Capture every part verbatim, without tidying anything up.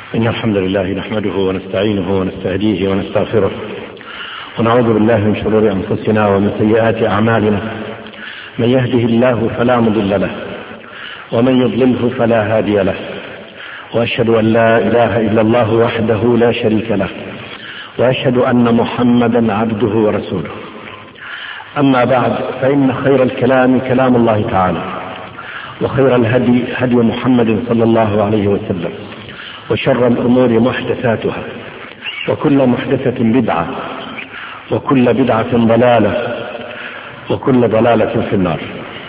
إن الحمد لله نحمده ونستعينه ونستهديه ونستغفره ونعوذ بالله من شرور أنفسنا ومن سيئات أعمالنا. من يهده الله فلا مضل له ومن يضلله فلا هادي له، وأشهد أن لا إله إلا الله وحده لا شريك له، وأشهد أن محمدا عبده ورسوله. أما بعد، فإن خير الكلام كلام الله تعالى، وخير الهدي هدي محمد صلى الله عليه وسلم، وشر الأمور محدثاتها، وكل محدثة بدعة، وكل بدعة ضلالة، وكل ضلالة في النار.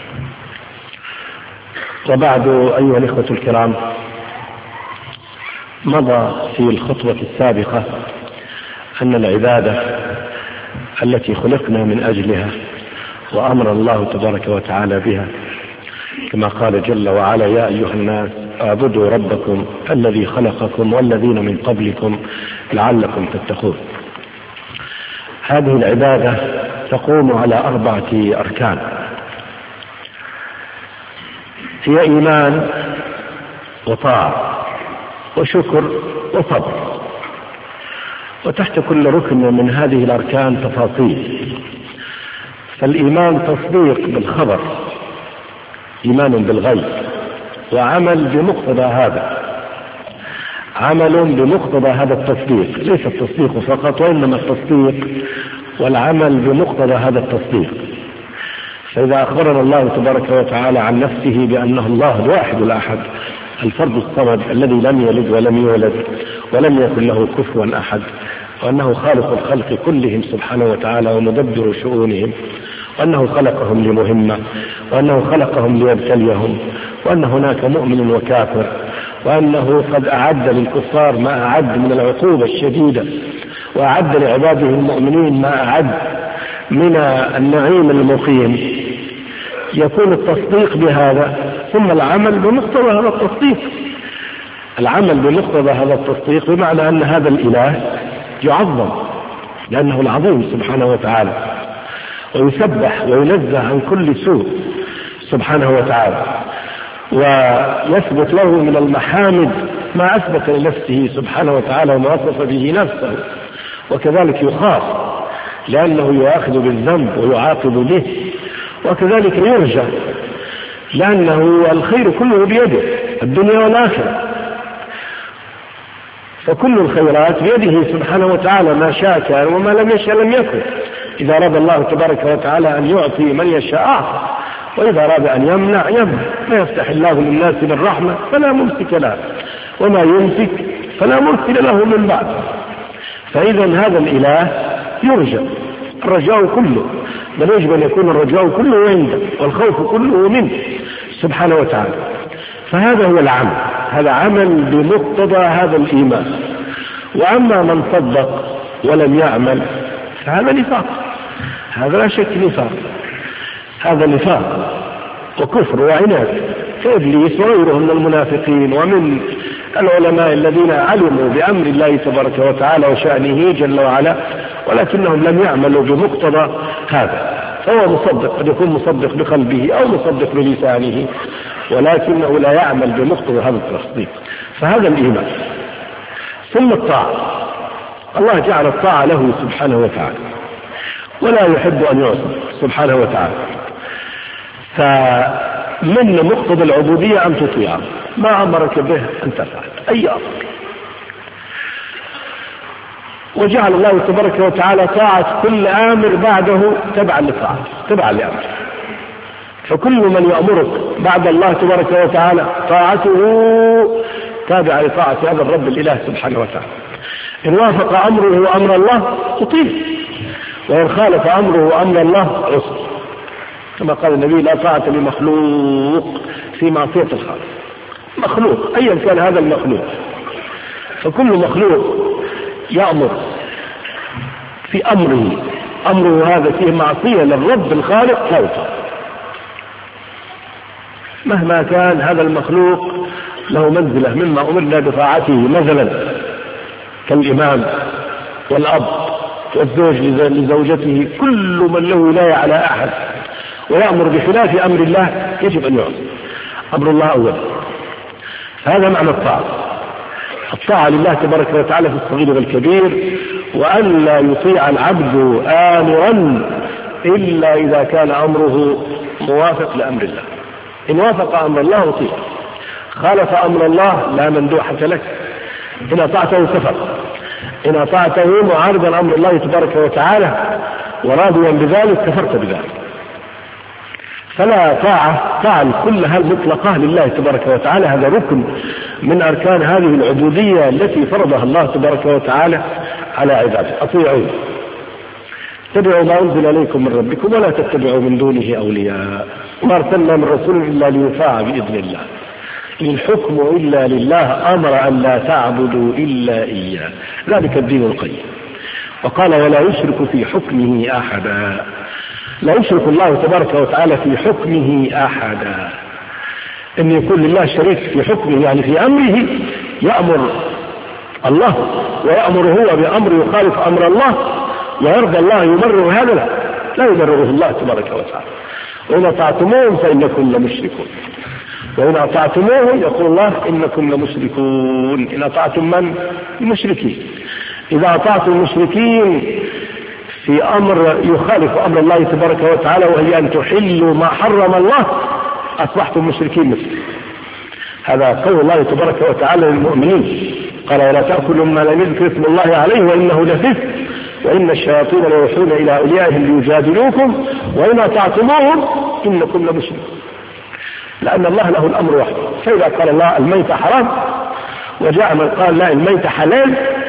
وبعد، أيها الإخوة الكرام، مضى في الخطوة السابقة أن العبادة التي خلقنا من أجلها وأمر الله تبارك وتعالى بها، كما قال جل وعلا: يا أيها الناس اعبدوا ربكم الذي خلقكم والذين من قبلكم لعلكم تتقون. هذه العبادة تقوم على أربعة أركان: هي إيمان وطاعة وشكر وصبر. وتحت كل ركن من هذه الأركان تفاصيل. فالإيمان تصديق بالخبر، إيمان بالغيب، وعمل بمقتضى هذا، عمل بمقتضى هذا التصديق، ليس التصديق فقط، وإنما التصديق والعمل بمقتضى هذا التصديق. فإذا أخبرنا الله تبارك وتعالى عن نفسه بأنه الله الواحد الأحد الفرد الصمد الذي لم يلد ولم يولد ولم يكن له كفوا أحد، وأنه خالق الخلق كلهم سبحانه وتعالى ومدبر شؤونهم، وأنه خلقهم لمهمة، وأنه خلقهم ليبتليهم، وأن هناك مؤمن وكافر، وأنه قد أعد للكفار ما أعد من العقوبة الشديدة، وأعد لعباده المؤمنين ما أعد من النعيم المقيم. يكون التصديق بهذا ثم العمل بمقتضى هذا التصديق. العمل بمقتضى هذا التصديق بمعنى أن هذا الإله يعظم لأنه العظيم سبحانه وتعالى، ويسبح وينزه عن كل سوء سبحانه وتعالى، ويثبت له من المحامد ما أثبت لنفسه سبحانه وتعالى وما وصف به نفسه. وكذلك يخاف لأنه يؤاخذ بالذنب ويعاقب به، وكذلك يرجى لأنه الخير كله بيده، الدنيا والآخرة، فكل الخيرات بيده سبحانه وتعالى، ما شاء كان وما لم يشاء لم يكن. إذا أراد الله تبارك وتعالى أن يعطي من يشاء أعطى، وإذا أراد أن يمنع يمنع. ما يفتح الله للناس من رحمة فلا ممسك له، وما يمسك فلا مرسل له من بعد. فإذا هذا الإله يرجى، الرجاء كله، بل يجب أن يكون الرجاء كله عنده والخوف كله منه سبحانه وتعالى. فهذا هو العمل، هذا عمل بمقتضى هذا الإيمان. وأما من صدق ولم يعمل فهذا نفاق، هذا لا شك نفاق، هذا نفاق وكفر وعناد كإبليس وغيره من المنافقين ومن العلماء الذين علموا بأمر الله تبارك وتعالى وشأنه جل وعلا، ولكنهم لم يعملوا بمقتضى هذا. فهو مصدق، قد يكون مصدق بقلبه أو مصدق بلسانه، ولكنه لا يعمل بمقتضى هذا التصديق. فهذا الإيمان. ثم الطاعة، الله جعل الطاعة له سبحانه وتعالى، ولا يحب أن يعصى سبحانه وتعالى. فمن مقتضى العبودية أن تطيع ما أمرك به أن تفعل أي أمر. وجعل الله تبارك وتعالى طاعة كل آمر بعده تبعا لطاعة، تبعا لأمر. فكل من يأمرك بعد الله تبارك وتعالى طاعته تابعة لطاعة هذا الرب الإله سبحانه وتعالى. إن وافق أمره أمر الله أطيع، وإن خالف أمره أمر الله عصى، كما قال النبي: لا طاعة لمخلوق في معصية الخالق. مخلوق أيا كان هذا المخلوق، فكل مخلوق يأمر في أمره، أمره هذا فيه معصية للرب الخالق لا يطاع، مهما كان هذا المخلوق له منزلة مما أمرنا بطاعته، مثلا كالإمام والأب والزوج لزوجته، كل من له ولاية على أحد ويأمر بخلاف أمر الله يجب أن يعصي أمر الله أولا. هذا معنى الطاعة. الطاعة لله تبارك وتعالى في الصغير والكبير، وأن لا يطيع العبد آمرا إلا إذا كان أمره موافق لأمر الله. إن وافق أمر الله أطيع، خالف أمر الله لا مندوحة لك. إن أطعته كفر، إن أطعته معارضا أمر الله تبارك وتعالى وراضيا بذلك كفرت بذلك. فلا طاعة طاعة كلها المطلقة لله تبارك وتعالى، هذا ركن من أركان هذه العبودية التي فرضها الله تبارك وتعالى على عباده. أطيعوا اتبعوا ما أنزل إليكم من ربكم ولا تتبعوا من دونه أولياء، ما أرسلنا من رسول إلا ليطاع بإذن الله، إن الحكم إلا لله أمر أن لا تعبدوا إلا إياه، ذلك الدين القيم. وقال ولا يشرك في حكمه أحدا، لا يشرك الله تبارك وتعالى في حكمه أحدا، أن يكون لله شريك في حكمه يعني في أمره، يأمر الله ويأمر هو بأمر يخالف أمر الله ويرضى الله يمرر هذا، لا لا يمرره الله تبارك وتعالى. وإن أطعتموهم فإنكم لمشركون، وإن أطعتموهم يقول الله إنكم لمشركون. إن أطعتم من؟ المشركين. إذا أطعتم المشركين في أمر يخالف أمر الله تبارك وتعالى وهي أن تحلوا ما حرم الله أصبحتم مشركين مثله. هذا قول الله تبارك وتعالى للمؤمنين، قال ولا تأكلوا ما لم يذكر اسم الله عليه وإنه لفسق وإن الشياطين ليوحون إلى أوليائهم ليجادلوكم وإن أطعتموهم إنكم لمشركون. لأن الله له الأمر وحده، فإذا قال الله الميت حرام وجاء من قال لا الميت حلال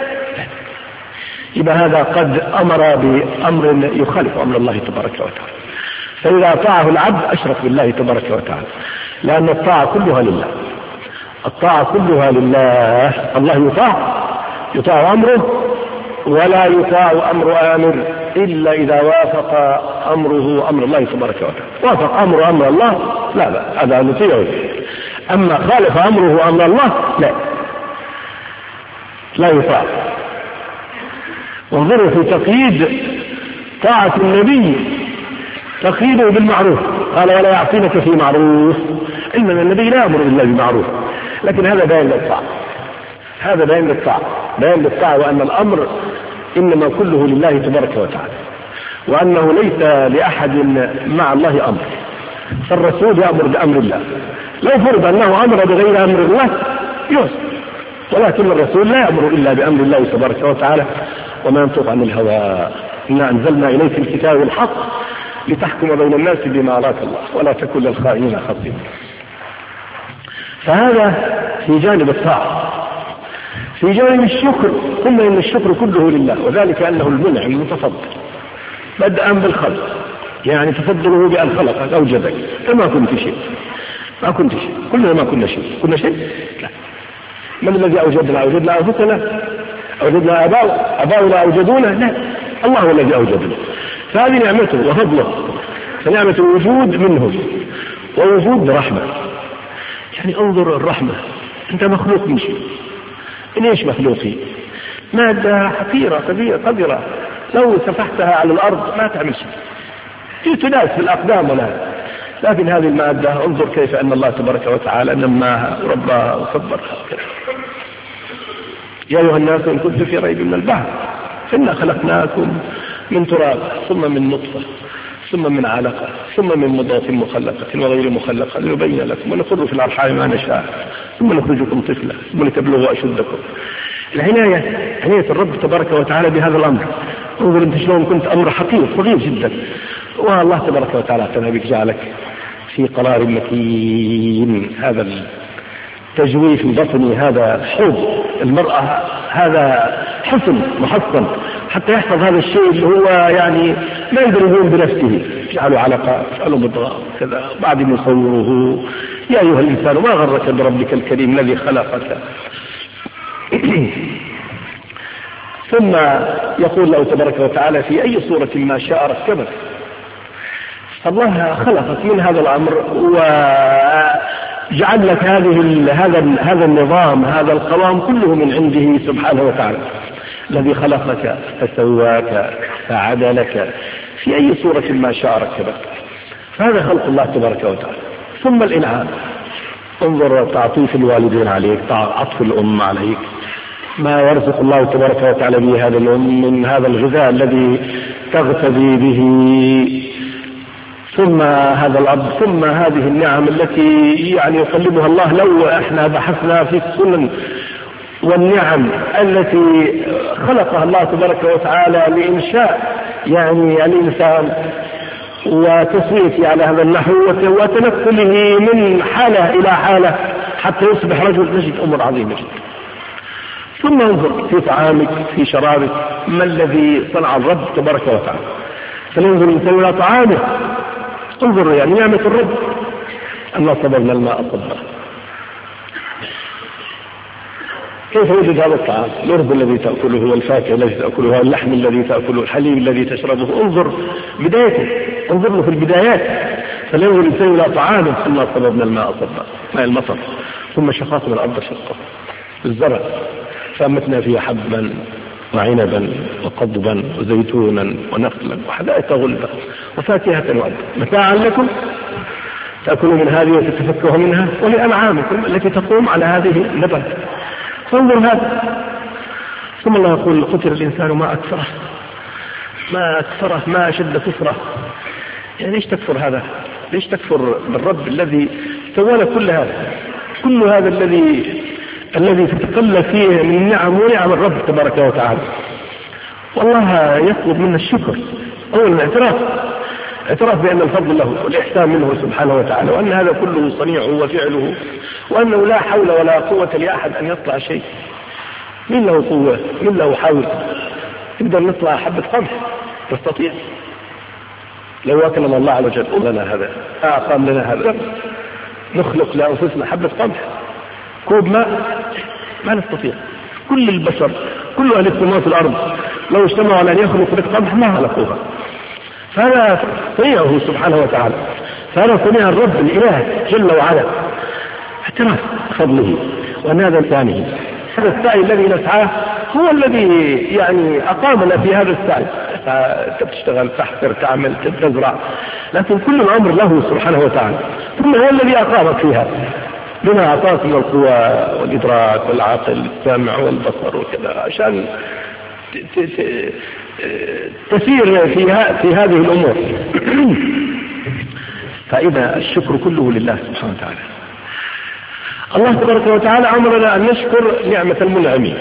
يبقى هذا قد أمر بأمر يخالف أمر الله تبارك وتعالى. فإذا أطاعه العبد أشرك بالله تبارك وتعالى، لأن الطاعة كلها لله، الطاعة كلها لله. الله يطاع يطاع أمره ولا يطاع أمر آمر إلا إذا وافق أمره أمر الله تبارك وتعالى. وافق أمر أمر الله لا لا هذا نطيعه، أما خالف أمره أمر الله لا لا يطاع. وانظروا في تقييد طاعة النبي، تقييده بالمعروف، قال ولا يعصينك في معروف، إن النبي لا يأمر إلا بالمعروف، لكن هذا بيان للطاعة، هذا بيان للطاعة، بيان للطاعة وأن الأمر إنما كله لله تبارك وتعالى، وأنه ليس لأحد مع الله أمر، فالرسول يأمر بأمر الله. لو فرض أنه أمر بغير أمر الله يوسف، ولكن الرسول لا يأمر إلا بأمر الله تبارك وتعالى، وما ينطق عن الهوى، إنا أنزلنا إليك الكتاب الحق لتحكم بين الناس بما أراك الله ولا تكن للخائنين خصيما. فهذا في جانب الطاعة. في جانب الشكر قلنا إن الشكر كله لله، وذلك أنه المنعم المتفضل بدءا بالخلق، يعني تفضله بأن خلقك أوجدك، فما كنت شيء، ما كنت شيء، كلنا ما كنا شيء، كنا شيء؟ لا. من الذي أوجدنا؟ أوجدنا أنفسنا؟ أوجدنا أباؤنا؟ أباؤنا أوجدونا؟ لا، الله هو الذي أوجدنا. فهذه نعمته وفضله، فنعمة الوجود منهم ووجود برحمة. يعني انظر الرحمة، أنت مخلوق من شيء، من إيش مخلوقي؟ مادة حقيرة كبيرة قدرة، لو سفحتها على الأرض ما تعمل شيء، تناس في الأقدام ولا، لكن هذه المادة انظر كيف أن الله تبارك وتعالى نماها ورباها وصبرها. يا أيها الناس إن كنتم في ريب من البعث فإنا خلقناكم من تراب ثم من نطفة ثم من علقة ثم من مضغة مخلقة وغير مخلقة لنبين لكم ونقر في الأرحام ما نشاء ثم نخرجكم طفلا ثم لتبلغوا أشدكم. العناية عناية الرب تبارك وتعالى بهذا الأمر. انظر انت شلون كنت أمر حقير صغير جدا، والله تبارك وتعالى اعتنى بك، جعلك في قرار مكين. هذا التجويف البطني، هذا حوض المرأة، هذا حصن محصن حتى يحفظ هذا الشيء اللي هو يعني ما يقدر يقوم بنفسه. اجعلوا علقة، اجعلوا مضغة كذا، بعد يصوره. يا أيها الإنسان ما غرك بربك الكريم الذي خلقك. ثم يقول له تبارك وتعالى في أي صورة ما شاء ركبك. الله خلقك من هذا الأمر وجعل لك هذه هذا هذا النظام، هذا القوام كله من عنده سبحانه وتعالى، الذي خلقك فسواك فعدلك في أي صورة ما شاء ركبك. فهذا خلق الله تبارك وتعالى. ثم الإنعام، انظر تعطيف الوالدين عليك، عطف الأم عليك، ما يرزق الله تبارك وتعالى به هذا الأم من هذا الغذاء الذي تغتدي به، ثم هذا الأب، ثم هذه النعم التي يعني يقلبها الله. لو احنا بحثنا في السنن والنعم التي خلقها الله تبارك وتعالى لإنشاء يعني الإنسان وتسويته على هذا النحو وتنقله من حالة إلى حالة حتى يصبح رجل، نجد أمور عظيمة جدا. ثم انظر في طعامك في شرابك، ما الذي صنع الرب تبارك وتعالى. فلننظر الإنسان إلى طعامه، انظر يعني نعمة الرب أن صبرنا الماء صبرا. كيف يوجد هذا الطعام؟ الأرز الذي تأكله والفاكهة التي تأكلها واللحم الذي تأكله والحليب الذي تشربه. انظر بدايته، انظر له في البدايات. فلينظر الإنسان إلى طعامه ثم صببنا الماء صبا، ماء المطر، ثم شققنا الأرض شقا بالزرع فأنبتنا فيها حبا وعنبا وقضبا وزيتونا ونخلا وحدائق غلبا وفاكهة وأبا متاعا لكم تأكلوا من هذه وتتفكهوا منها ولأنعامكم التي تقوم على هذه النبات. فانظر هذا. ثم الله يقول قتل الإنسان ما أكثره، ما أكثره، ما أشد كفره. يعني ليش تكفر هذا؟ ليش تكفر بالرب الذي سوى لك كل هذا، كل هذا الذي الذي تتقلب فيه من نعم ونعم الرب تبارك وتعالى. والله يطلب منا الشكر. أولا الاعتراف، اعتراف بأن الفضل له والإحسان منه سبحانه وتعالى، وأن هذا كله صنيعه وفعله، وأنه لا حول ولا قوة لأحد أن يطلع شيء. من له قوة؟ من له حول؟ تقدر نطلع حبة قمح؟ تستطيع؟ لو أكرم الله عز وجل قل لنا هذا، أقام لنا هذا، نخلق لأنفسنا حبة قمح، كوب ماء، ما نستطيع. كل البشر، كل أهل السماوات في الأرض لو اجتمعوا على أن يخلقوا قمح ما خلقوها. فهذا صنيعه سبحانه وتعالى، فهذا صنيع الرب الإله جل وعلا. اعتراف فضله وأن هذا ثاني. هذا السعي الذي نسعاه هو الذي يعني أقامنا في هذا السعي. تشتغل، تحفر، تعمل، تزرع، لكن كل الأمر له سبحانه وتعالى، ثم هو الذي أقامك فيها بما أعطاك من القوة والإدراك والعقل السامع والبصر وكذا عشان تسير في في هذه الأمور. فإذا الشكر كله لله سبحانه وتعالى. الله تبارك وتعالى أمرنا أن نشكر نعمة المنعمين،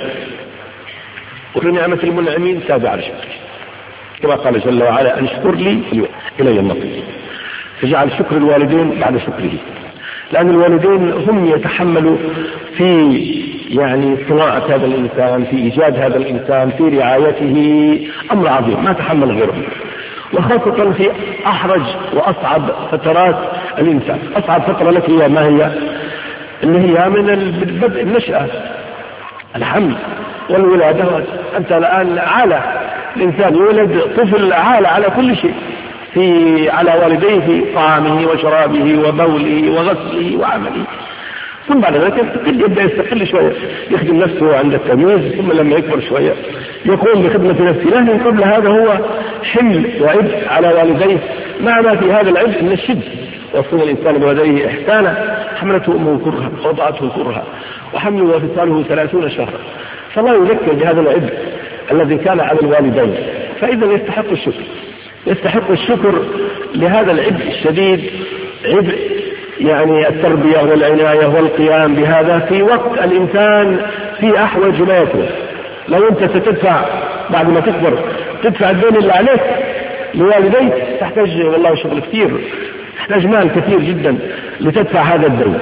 ونعمة المنعمين تابعة لشكره، كما قال جل وعلا أن اشكر لي إلي المصير. فجعل شكر الوالدين بعد شكره، لأن الوالدين هم يتحملوا في يعني صناعة هذا الإنسان، في إيجاد هذا الإنسان، في رعايته، أمر عظيم ما تحمل غيره، وخاصة في أحرج وأصعب فترات الإنسان. أصعب فترة لك هي ما هي؟ اللي هي من البدء النشأة، الحمل والولادة. أنت الآن عالة، الإنسان يولد طفل عالة على كل شيء، في على والديه في طعامه وشرابه وبوله وغسله وعمله. ثم بعد ذلك يبدأ يستقل شوية، يخدم نفسه عند التمييز، ثم لما يكبر شوية يقوم بخدمة نفسه. لكن قبل هذا هو حمل وعبء على والديه، معنى في هذا العبء من الشد. وصل الإنسان بوالديه إحسانا، حملته أمه كرها ووضعته كرها وحمله وفصاله ثلاثون شهرا. فلا يذكر بهذا العبء الذي كان على الوالدين. فإذا يستحق الشكر، يستحق الشكر لهذا العبء الشديد، عبء يعني التربية والعناية والقيام بهذا في وقت الإنسان في أحوج ما يكون. لو أنت ستدفع بعد ما تكبر تدفع الدين اللي عليك لوالديك، تحتاج والله شغل كثير، تحتاج مال كثير جدا لتدفع هذا الدين.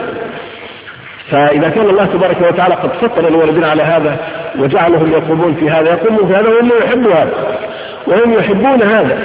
فإذا كان الله تبارك وتعالى قد فطر الوالدين على هذا وجعلهم يقومون في هذا، يقومون في هذا وهم يحبوا هذا وهم يحبون هذا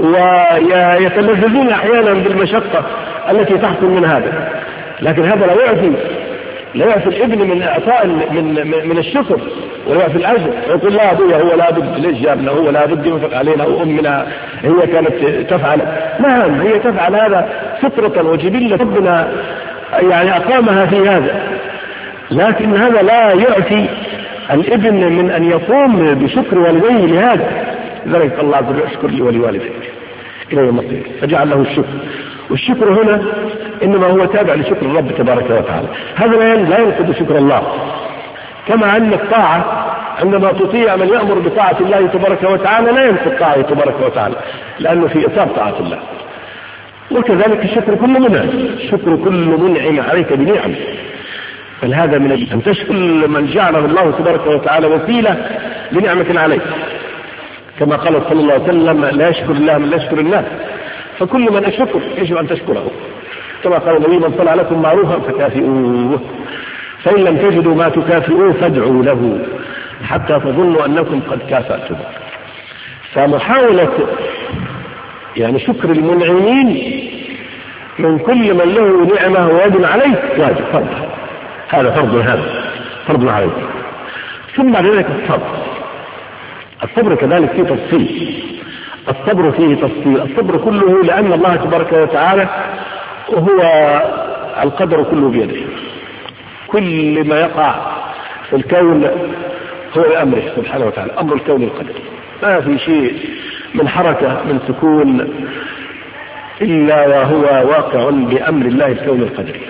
ويتلذذون أحيانا بالمشقة التي تحصل من هذا. لكن هذا لا يعفي لا يعفي الابن من إعطاء من من الشكر ولا يعفي الأجر. يقول لا أبويا هو لا بد، ليش جابنا، هو لا بد ينفق علينا، وأمنا هي كانت تفعل. نعم هي تفعل هذا فطرة وجبلة ربنا يعني أقامها في هذا، لكن هذا لا يعفي الابن من أن يقوم بشكر والديه لهذا. لذلك الله عز وجل اشكر لي ولوالديك إلى يوم القيامة، فجعل له الشكر. والشكر هنا إنما هو تابع لشكر الرب تبارك وتعالى. هذا لا ينقض شكر الله، كما أن الطاعة عندما تطيع من يأمر بطاعة الله تبارك وتعالى لا ينسى الطاعة تبارك وتعالى، لأنه في إثار طاعة الله. وكذلك الشكر كل منعم، شكر كل منعم عليك بنعم. فهذا من أن تشكر من جعله الله تبارك وتعالى وسيلة لنعمة عليك، كما قال صلى الله عليه وسلم: لا يشكر الله من لا يشكر الناس. فكل من الشكر يجب أن تشكره، كما قال النبي: من صنع لكم معروفا فكافئوه، فإن لم تجدوا ما تكافئوه فادعوا له حتى تظنوا أنكم قد كافأتم. فمحاولة يعني شكر المنعمين من كل من له نعمة ويد عليه واجب، فرض، هذا فرض، هذا فرض عليه. ثم بعد ذلك الصبر. الصبر كذلك فيه تفصيل، الصبر فيه تفصيل، الصبر كله لأن الله تبارك وتعالى هو القدر كله بيده، كل ما يقع في الكون هو بأمره سبحانه وتعالى، أمر الكون القدر، ما في شيء من حركة من سكون إلا وهو واقع بأمر الله الكون القدري،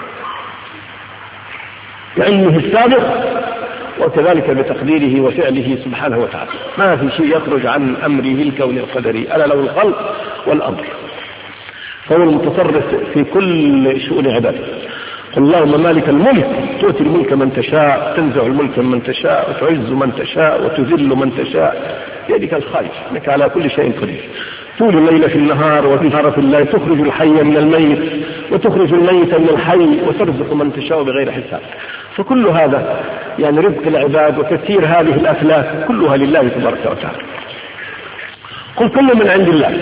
بعلمه السابق وكذلك بتقديره وفعله سبحانه وتعالى، ما في شيء يخرج عن أمره الكون القدري، ألا له الخلق والأمر، فهو المتصرف في كل شؤون عباده. قل اللهم مالك الملك تؤتي الملك من تشاء، تنزع الملك من تشاء، وتعز من تشاء، وتذل من تشاء، بيدك الخير انك على كل شيء قدير. طول الليل في النهار وفي نهار في الليل، تخرج الحي من الميت وتخرج الميت من الحي، وترزق من تشاء بغير حساب. فكل هذا يعني رزق العباد وتسيير هذه الافلاك كلها لله تبارك وتعالى. قل كل من عند الله،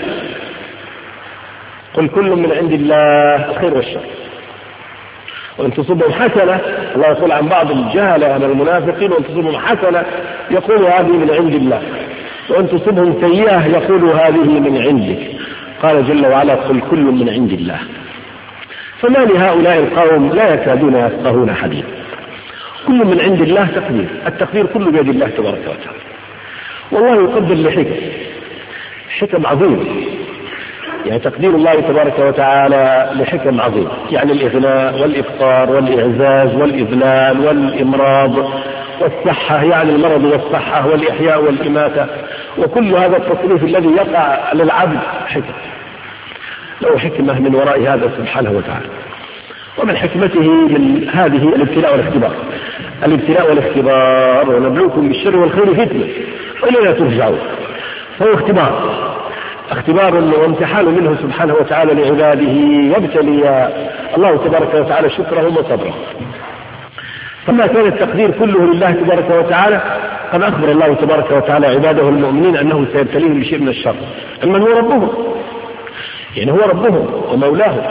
قل كل من عند الله الخير والشر، وإن تصبهم حسنة، الله يقول عن بعض الجهلة من المنافقين: وإن تصبهم حسنة يقول هذه من عند الله، وإن تصبهم سيئة يقول هذه من عندك. قال جل وعلا: قل كل من عند الله. فما لهؤلاء القوم لا يكادون يفقهون حديثا. كل من عند الله تقدير، التقدير كله بيد الله تبارك وتعالى، والله يقدر لحكم، حكم عظيم، يعني تقدير الله تبارك وتعالى لحكم عظيم، يعني الإغناء والإفطار والإعزاز والإذلال والإمراض والصحة، يعني المرض والصحة والإحياء والإماتة، وكل هذا التصريف الذي يقع للعبد حكم، له حكمة من وراء هذا سبحانه وتعالى. ومن حكمته من هذه الابتلاء والاختبار، الابتلاء والاختبار: ونبلوكم بالشر والخير فتنة وإلينا ترجعون. فهو اختبار، اختبار وامتحان منه سبحانه وتعالى لعباده، يبتلي الله تبارك وتعالى شكره وصبره. فما كان التقدير كله لله تبارك وتعالى، قد أخبر الله تبارك وتعالى عباده المؤمنين أنه سيبتليهم بشيء من الشر، أما هو ربهم، يعني هو ربهم ومولاهم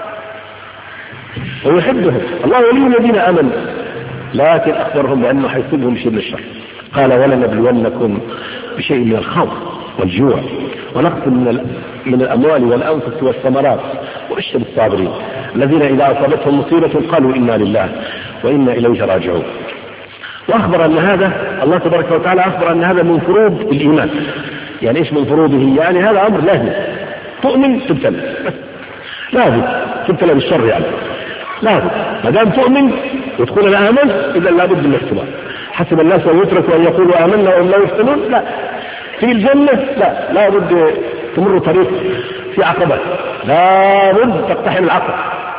ويحبهم، الله ولي الذين آمنوا، لكن أخبرهم بأنه حيصيبهم بشيء من الشر. قال: ولنبلونكم بشيء من الخوف والجوع ونقص من من الأموال والأنفس والثمرات وبشر الصابرين الذين إذا أصابتهم مصيبة قالوا إنا لله وإنا إليه راجعون. وأخبر أن هذا، الله تبارك وتعالى أخبر أن هذا من فروض الإيمان. يعني إيش من فروضه؟ يعني هذا أمر لازم، تؤمن تبتلى، لازم تبتلى بالشر، يعني لازم ما دام تؤمن وتقول أنا آمن، إذا لابد من الاختبار. حسب الناس أن يتركوا أن يقولوا آمنا وهم لا يفتنون؟ لا. في الجنة لا، لابد تمر طريق في عقبات، لابد تقتحم العقبة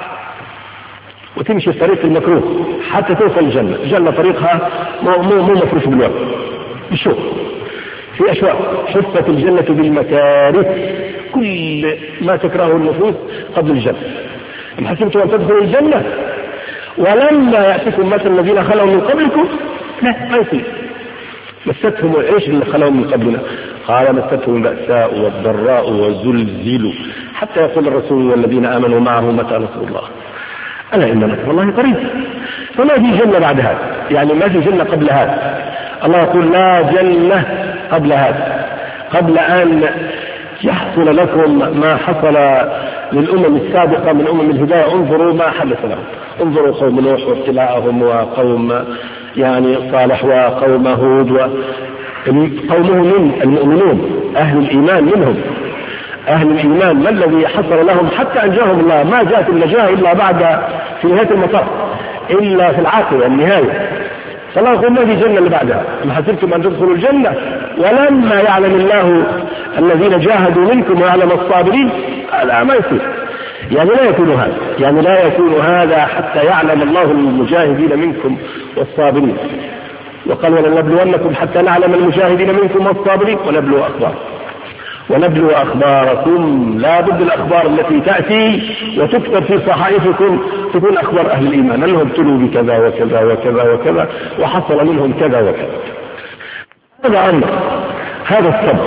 وتمشي الطريق المكروه حتى توصل الجنة. الجنة طريقها مو مو مو مفروش بالوقت، بالشوق، في أشواق. حفت الجنة بالمكاره، كل ما تكرهه النفوس قبل الجنة. أم حسبتم أن تدخلوا الجنة ولما يأتكم مثل الذين خلوا من قبلكم؟ لا، ما يصير. مستهم ايش اللي خلوا من قبلنا؟ قال: مستهم البأساء والضراء وزلزلوا حتى يقول الرسول والذين آمنوا معه متى نصر الله، ألا إن نصر الله قريب. فما في جنة بعد هذا، يعني ما في جنة قبل هذا. الله يقول: لا جنة قبل هذا، قبل أن يحصل لكم ما حصل للأمم السابقة من أمم الهداية. انظروا ما حدث لهم، انظروا قوم نوح وابتلاءهم، وقوم يعني صالح، وقوم هود، وقومهم من المؤمنون أهل الإيمان منهم، أهل الإيمان ما الذي حصل لهم حتى أنجاهم الله. ما جاءت النجاة إلا بعد في نهاية المطاف، إلا في العاقبة النهاية. فالله يقول ما في جنة اللي بعدها، أم حسبتم أن تدخلوا الجنة ولما يعلم الله الذين جاهدوا منكم ويعلم الصابرين؟ لا، ما يصير. يعني لا يكون هذا، يعني لا يكون هذا حتى يعلم الله المجاهدين منكم والصابرين. وقال ولنبلونكم حتى نعلم المجاهدين منكم والصابرين ونبلو أخباركم ونبلو أخباركم. لا بد الأخبار التي تأتي وتكتب في صحائفكم تكون أخبار أهل الإيمان، أنهم ابتلوا بكذا وكذا وكذا وكذا وحصل منهم كذا وكذا. هذا أمر، هذا الصبر،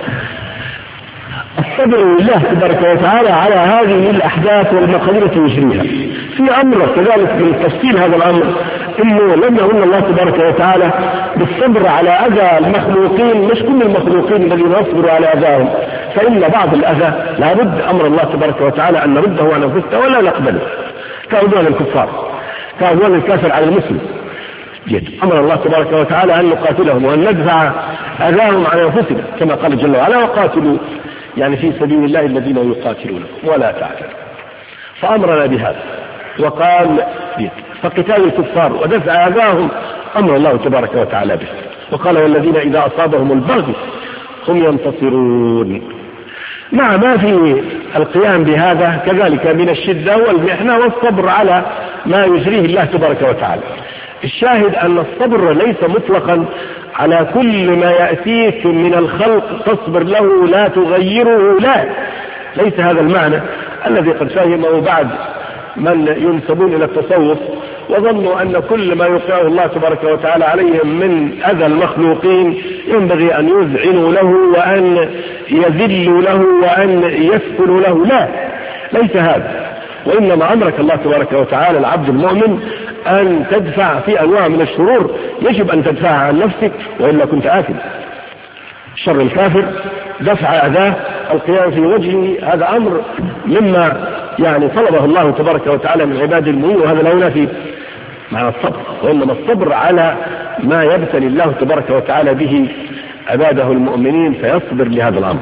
الصبر لله تبارك وتعالى على هذه الأحداث والمقادير يجريها. في أمر كذلك من تفصيل هذا الأمر، إنه لم يقل الله تبارك وتعالى بالصبر على أذى المخلوقين، مش كل المخلوقين الذين يصبروا على أذاهم، فإن بعض الأذى لابد أمر الله تبارك وتعالى أن نرده عن أنفسنا ولا نقبله، كعدوان الكفار، كعدوان الكافر على المسلم. أمر الله تبارك وتعالى أن نقاتلهم وأن ندفع أذاهم عن أنفسنا، كما قال جل وعلا وقاتلوا يعني في سبيل الله الذين يقاتلونكم ولا تعتدوا. فأمرنا بهذا وقال فقتال الكفار ودفع أذاهم أمر الله تبارك وتعالى به، وقال والذين إذا أصابهم البغي هم ينتصرون. مع ما في القيام بهذا كذلك من الشدة والمحنة والصبر على ما يجريه الله تبارك وتعالى. الشاهد أن الصبر ليس مطلقا على كل ما يأتيك من الخلق تصبر له لا تغيره، لا، ليس هذا المعنى الذي قد فهمه بعد من ينسبون إلى التصوف وظنوا أن كل ما يوقعه الله تبارك وتعالى عليهم من أذى المخلوقين ينبغي أن يذعنوا له وأن يذلوا له وأن يسكنوا له. لا، ليس هذا، وإنما أمرك الله تبارك وتعالى العبد المؤمن أن تدفع في أنواع من الشرور يجب أن تدفعها عن نفسك وإلا كنت آثم. شر الكافر، دفع أذاه، القيام في وجهه، هذا أمر مما يعني طلبه الله تبارك وتعالى من عباد المؤمنين، وهذا لا ينافي مع الصبر، وإنما الصبر على ما يبتلي الله تبارك وتعالى به عباده المؤمنين فيصبر لهذا الأمر.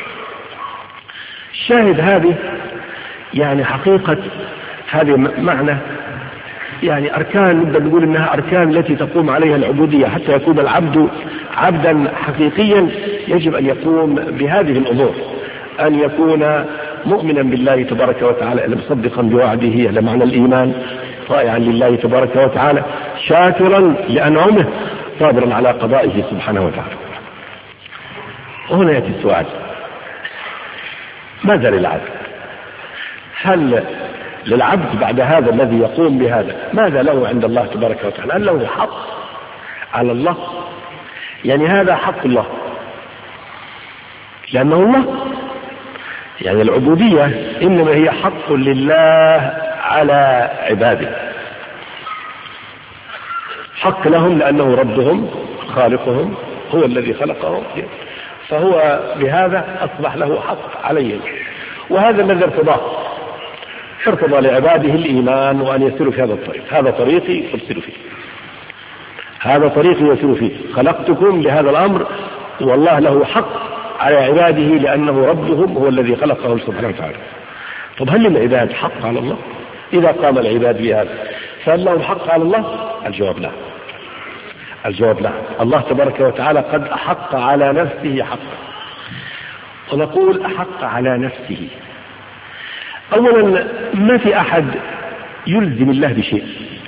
الشاهد هذه يعني حقيقة هذه معنى يعني أركان نقدر نقول أنها أركان التي تقوم عليها العبودية حتى يكون العبد عبدا حقيقيا. يجب أن يقوم بهذه الأمور، أن يكون مؤمنا بالله تبارك وتعالى، مصدقا بوعده على معنى الإيمان، طائعا لله تبارك وتعالى، شاكرا لأنعمه، صابرا على قضائه سبحانه وتعالى. وهنا يأتي السؤال: ماذا للعبد؟ هل للعبد بعد هذا الذي يقوم بهذا ماذا له عند الله تبارك وتعالى؟ هل له حق على الله؟ يعني هذا حق الله لأنه الله، يعني العبودية إنما هي حق لله على عباده، حق لهم لأنه ربهم خالقهم، هو الذي خلقهم، فهو بهذا أصبح له حق عليهم. وهذا الذي ارتضاه، ارتضى لعباده الإيمان وأن يسيروا في هذا الطريق. هذا طريقي فابسلوا فيه، هذا طريقي يسيروا فيه، خلقتكم لهذا الأمر، والله له حق على عباده لأنه ربهم هو الذي خلقهم سبحانه وتعالى. طب هل للعباد حق على الله؟ إذا قام العباد بهذا فهل لهم حق على الله؟ الجواب لا، الجواب لا. الله تبارك وتعالى قد أحق على نفسه حقا. ونقول أحق على نفسه، أولا ما في أحد يلزم الله بشيء.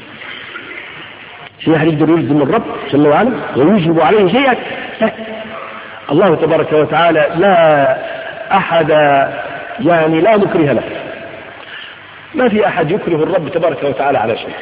في أحد يقدر يلزم الرب جل وعلا ويوجب عليه شيئا؟ لا. الله تبارك وتعالى لا أحد يعني لا مكره له، ما في أحد يكره الرب تبارك وتعالى على شيء.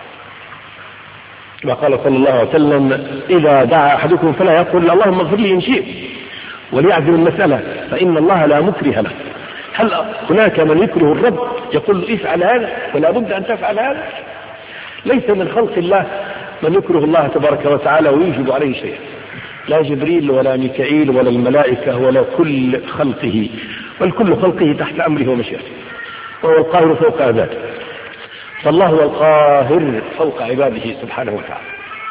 ما قال صلى الله عليه وسلم: إذا دعا أحدكم فلا يقول اللهم اغفر لي إن شئت وليعزم المسألة فإن الله لا مكره له. هل هناك من يكره الرب يقول له افعل هذا ولا بد أن تفعل هذا؟ ليس من خلق الله من يكره الله تبارك وتعالى ويوجب عليه شيئا، لا جبريل ولا ميكائيل ولا الملائكة ولا كل خلقه، بل كل خلقه تحت أمره ومشيئته، وهو القاهر فوق عباده. فالله هو القاهر فوق عباده سبحانه وتعالى.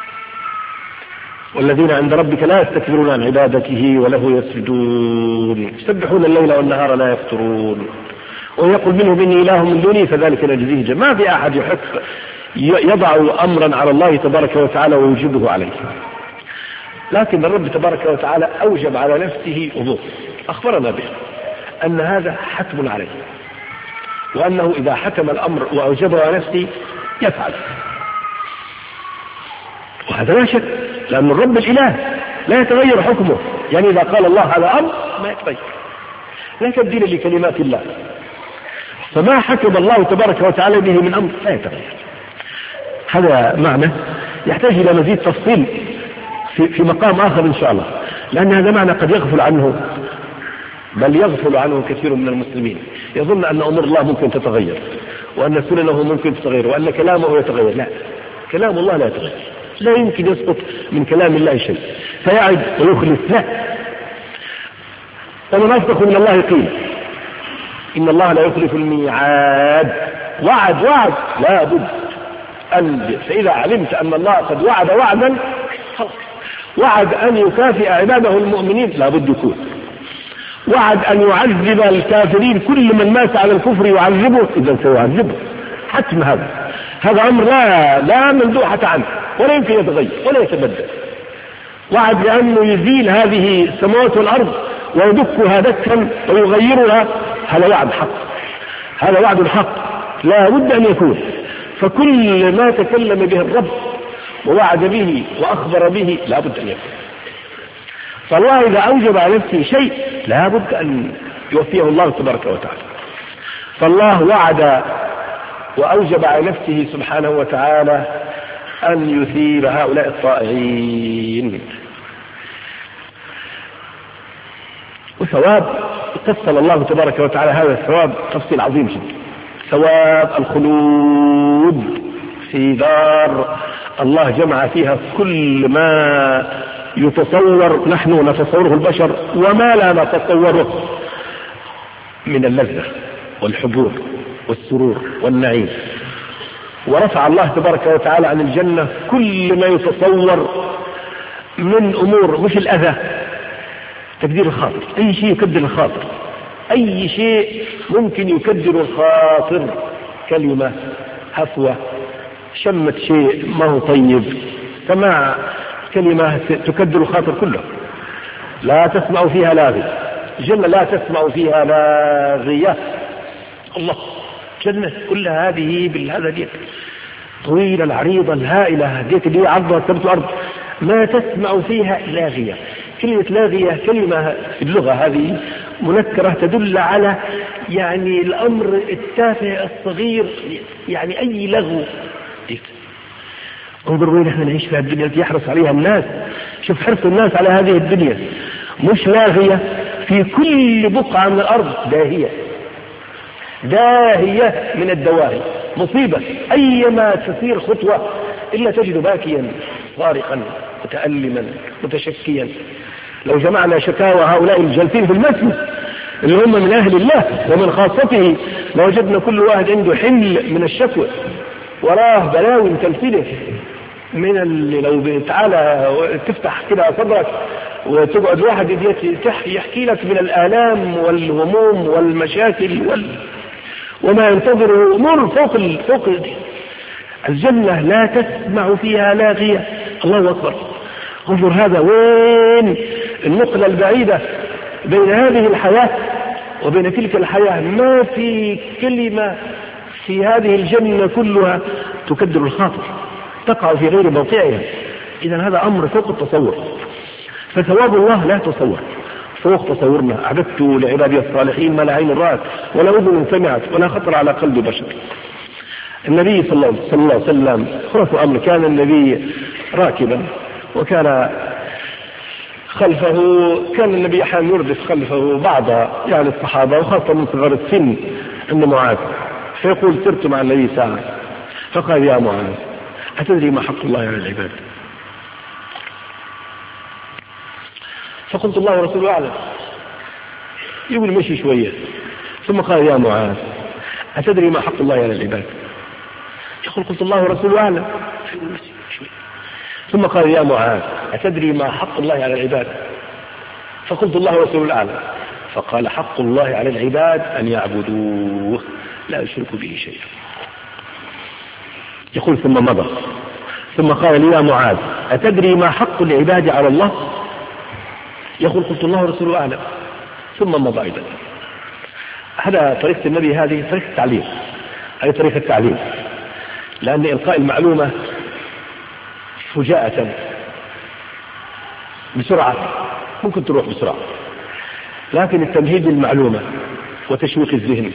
والذين عند ربك لا يستكبرون عن عبادته وله يسجدون يسبحون الليل والنهار لا يفترون ويقول منه إني إله من دوني فذلك نجزيه. ما في أحد يحق يضع أمرا على الله تبارك وتعالى ويوجبه عليه. لكن الرب تبارك وتعالى أوجب على نفسه وضوء، أخبرنا به أن هذا حتم عليه، وأنه إذا حتم الأمر وأوجبه على نفسه يفعل. وهذا لا شك، لأن الرب الإله لا يتغير حكمه، يعني إذا قال الله هذا أمر ما يتغير، لا تبديل لكلمات الله. فما حكم الله تبارك وتعالى به من أمر لا يتغير. هذا معنى يحتاج إلى مزيد تفصيل في, في مقام آخر إن شاء الله، لأن هذا معنى قد يغفل عنه، بل يغفل عنه كثير من المسلمين، يظن أن أمور الله ممكن تتغير، وأن سننه ممكن تتغير، وأن كلامه يتغير. لا، كلام الله لا يتغير، لا يمكن يسقط من كلام الله شيء، فيعد ويخلف. لا، ومن أصدق من الله قيل، إن الله لا يخلف الميعاد. وعد وعد لا بد أن، فإذا علمت أن الله قد وعد وعدا، وعد أن يكافئ عباده المؤمنين لا بد يكون، وعد أن يعذب الكافرين، كل من مات على الكفر يعذبه، إذا سيعذبه حتم. هذا هذا أمر لا لا مندوحة عنه، ولا يمكن يتغير ولا يتبدل. وعد بأنه يزيل هذه السماوات والأرض ويدكها دكا ويغيرها، هذا وعد حق، هذا وعد الحق لا بد أن يكون. فكل ما تكلم به الرب ووعد به وأخبر به لا بد أن يكون. فالله إذا أوجب على نفسه شيء لا بد أن يوفيه الله تبارك وتعالى. فالله وعد وأوجب على نفسه سبحانه وتعالى أن يثيب هؤلاء الطائعين. وثواب قصل الله تبارك وتعالى هذا الثواب تفصيل عظيم جدا، ثواب الخلود في دار الله جمع فيها كل ما يتصور نحن نتصوره البشر وما لا نتصوره من اللذة والحبور والسرور والنعيم. ورفع الله تبارك وتعالى عن الجنة كل ما يتصور من أمور، مش الأذى، تكدير الخاطر، أي شيء يكدر الخاطر، أي شيء ممكن يكدر الخاطر، كلمة، هفوة، شمة شيء ما هو طيب، سماع كلمة تكدر الخاطر كله، لا تسمع فيها لاغية. جنة لا تسمع فيها لاغية. الله، جنة كلها هذه بالهذا ديك طويلة العريضة الهائلة ديك دي عرضها سبت الأرض، ما تسمع فيها لاغية. كلمة لاغية كلمة في اللغة هذه منكرة تدل على يعني الأمر التافه الصغير، يعني أي لغو. انظر وين احنا نعيش في الدنيا التي يحرص عليها الناس، شوف حرص الناس على هذه الدنيا، مش لاغية، في كل بقعة من الأرض داهية، داهية من الدواهي، مصيبة. أيما تسير خطوة إلا تجد باكيا صارخا متألما متشكيا. لو جمعنا شكاوى هؤلاء الجالسين في المسجد اللي هم من أهل الله ومن خاصته لوجدنا كل واحد عنده حمل من الشكوى، وراه بلاوي تلفله من اللي لو تعالى تفتح كده صدرك وتقعد واحد يحكي لك من الآلام والهموم والمشاكل وال... وما ينتظره أمور فوق ال... فوق الجنة لا تسمع فيها لاغية. الله أكبر. انظر هذا وين النقلة البعيدة بين هذه الحياة وبين تلك الحياة. ما في كلمة في هذه الجنة كلها تكدر الخاطر، تقع في غير موقعها. إذا هذا أمر فوق التصور. فثواب الله لا تصور، فوق تصورنا. أعددت لعبادي الصالحين ما لا عين رأت ولا أذن سمعت ولا خطر على قلب بشر. النبي صلى الله عليه وسلم خلف أمر، كان النبي راكبا وكان خلفه، كان النبي أحيانا يردف خلفه بعض يعني الصحابة وخاصة من صغار السن عند معاذ، فيقول سرت مع النبي ساعة فقال يا معاذ أتدري ما حق الله على العباد؟ فقلت الله ورسوله أعلم. يقول مشي شوية ثم قال يا معاذ أتدري ما حق الله على العباد؟ يقول قلت الله ورسوله أعلم. ثم قال يا معاذ أتدري ما حق الله على العباد؟ فقلت الله ورسوله أعلم. فقال حق الله على العباد أن يعبدوه لا يشركوا به شيئا. يقول ثم مضى ثم قال لي يا معاذ أتدري ما حق العباد على الله؟ يقول قلت الله ورسوله أعلم. ثم مضى أيضا. هذا طريقة النبي، هذه طريقة التعليم، هذه طريقة التعليم، لأن إلقاء المعلومة فجاءة بسرعة ممكن تروح بسرعة، لكن التمهيد للمعلومة وتشويق الذهن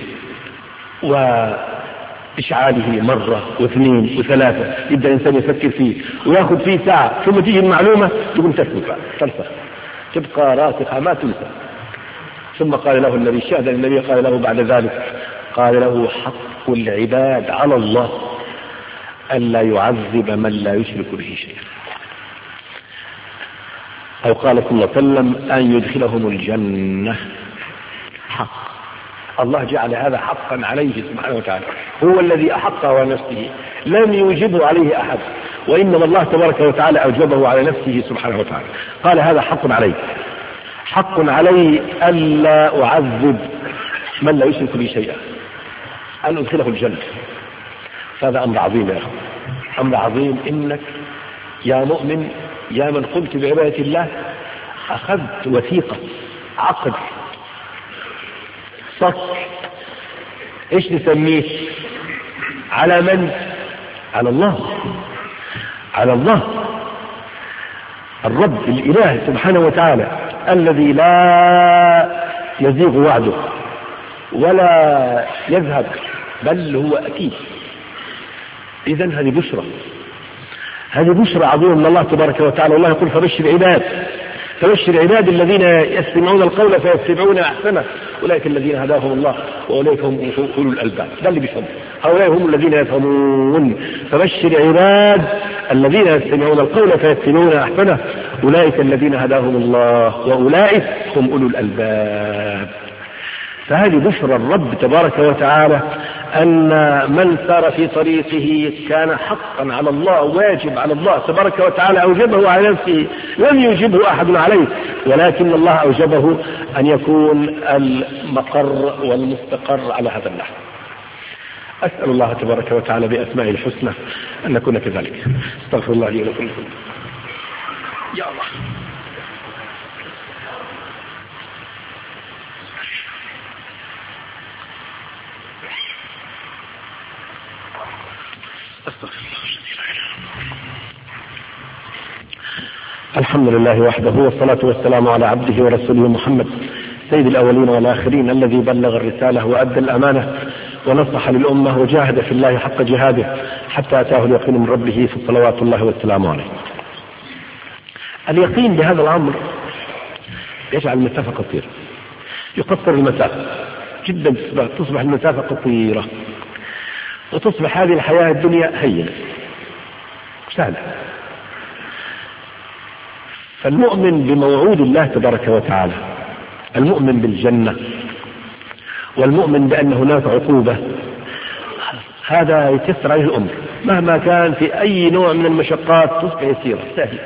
وإشعاله مرة واثنين وثلاثة، يبدأ الإنسان يفكر فيه ويأخذ فيه ساعة، ثم تيجي المعلومة تقوم تثبت تنسى تبقى راسخة ما تنسى. ثم قال له النبي، شاهد النبي قال له بعد ذلك، قال له حق العباد على الله ألا يعذب من لا يشرك به شيئا، أو قال صلى الله عليه وسلم أن يدخلهم الجنة. حق الله جعل هذا حقا عليه سبحانه وتعالى، هو الذي أحق على نفسه، لم يوجبه عليه أحد، وإنما الله تبارك وتعالى أوجبه على نفسه سبحانه وتعالى. قال هذا حق علي، حق علي ألا أعذب من لا يشرك بي شيئا، أن أدخله الجنة. هذا أمر عظيم يا أخي، أمر عظيم. إنك يا مؤمن يا من قمت بعبادة الله أخذت وثيقة، عقد، صك، إيش نسميه؟ على من؟ على الله، على الله الرب الإله سبحانه وتعالى الذي لا يزيغ وعده ولا يذهب، بل هو أكيد. إذن هذه بشرى، هذه بشرى عظيمة من الله تبارك وتعالى. والله يقول فبشر عباد، فبشر عباد الذين يستمعون القول فيتبعون أحسنه، أولئك الذين هداهم الله وأولئك هم أولو الألباب. ده اللي بيفهم، هؤلاء هم الذين يفهمون. فبشر عباد الذين يستمعون القول فيتبعون أحسنه، أولئك الذين هداهم الله وأولئك هم أولو الألباب. فهذه بشرى الرب تبارك وتعالى أن من سار في طريقه كان حقا على الله، واجب على الله تبارك وتعالى، أوجبه على نفسه، لم يوجبه أحد عليه، ولكن الله أوجبه أن يكون المقر والمستقر على هذا النحو. أسأل الله تبارك وتعالى بأسمائه الحسنى أن نكون كذلك. استغفر الله لي ولكم. يا الله. الحمد لله وحده، والصلاة والسلام على عبده ورسوله محمد سيد الأولين والآخرين، الذي بلغ الرسالة وأدى الأمانة ونصح للأمة وجاهد في الله حق جهاده حتى أتاه اليقين من ربه، فصلوات الله والسلام عليه. اليقين بهذا الأمر يجعل المسافة قصيرة، يقصر المسافة جدا، تصبح المسافة قصيرة، وتصبح هذه الحياة الدنيا هينة سهلة. فالمؤمن بموعود الله تبارك وتعالى، المؤمن بالجنة، والمؤمن بأن هناك عقوبة، هذا يكسر عليه الأمر مهما كان في أي نوع من المشقات، تصبح يسيرة سهل.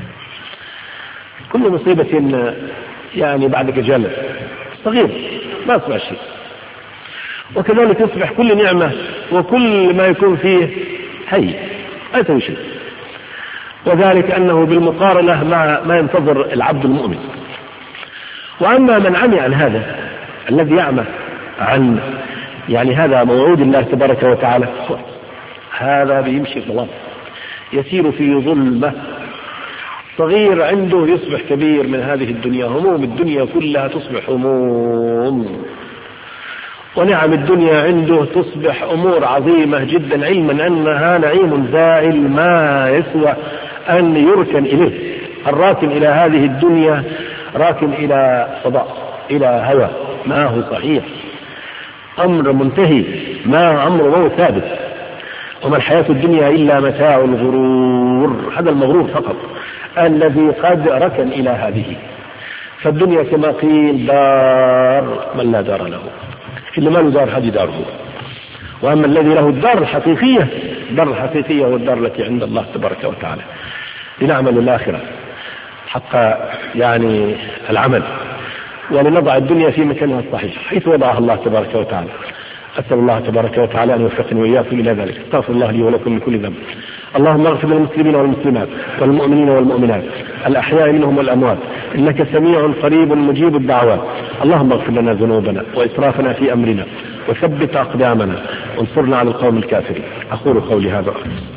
كل مصيبة يعني بعدك جلد صغير ما يصبح شيء، وكذلك يصبح كل نعمة وكل ما يكون فيه هي لا يسوي شيء، وذلك أنه بالمقارنة مع ما ينتظر العبد المؤمن. وأما من عمي عن هذا، الذي يعمى عن يعني هذا موعود الله تبارك وتعالى، هذا بيمشي في ظلام، يسير في ظلمة، صغير عنده يصبح كبير من هذه الدنيا، هموم الدنيا كلها تصبح هموم، ونعم الدنيا عنده تصبح أمور عظيمة جدا، علما أنها نعيم زائل ما يسوى أن يركن إليه. الراكن إلى هذه الدنيا راكن إلى فضاء، إلى هوى، ما هو صحيح، أمر منتهي، ما أمر مو ثابت. وما الحياة الدنيا إلا متاع الغرور، هذا المغرور فقط الذي قد ركن إلى هذه. فالدنيا كما قيل دار من لا دار له، اللي ما له دار هذه داره. وأما الذي له الدار الحقيقية، الدار الحقيقية والدار التي عند الله تبارك وتعالى، لنعمل الآخرة حق يعني العمل، ولنضع الدنيا في مكانها الصحيح حيث وضعها الله تبارك وتعالى. أسأل الله تبارك وتعالى أن يوفقني وإياكم إلى ذلك. استغفر الله لي ولكم من كل ذنب. اللهم اغفر للمسلمين والمسلمات والمؤمنين والمؤمنات الأحياء منهم والأموات، إنك سميع قريب مجيب الدعوات. اللهم اغفر لنا ذنوبنا وإسرافنا في أمرنا وثبت أقدامنا وانصرنا على القوم الكافرين. أقول قولي هذا.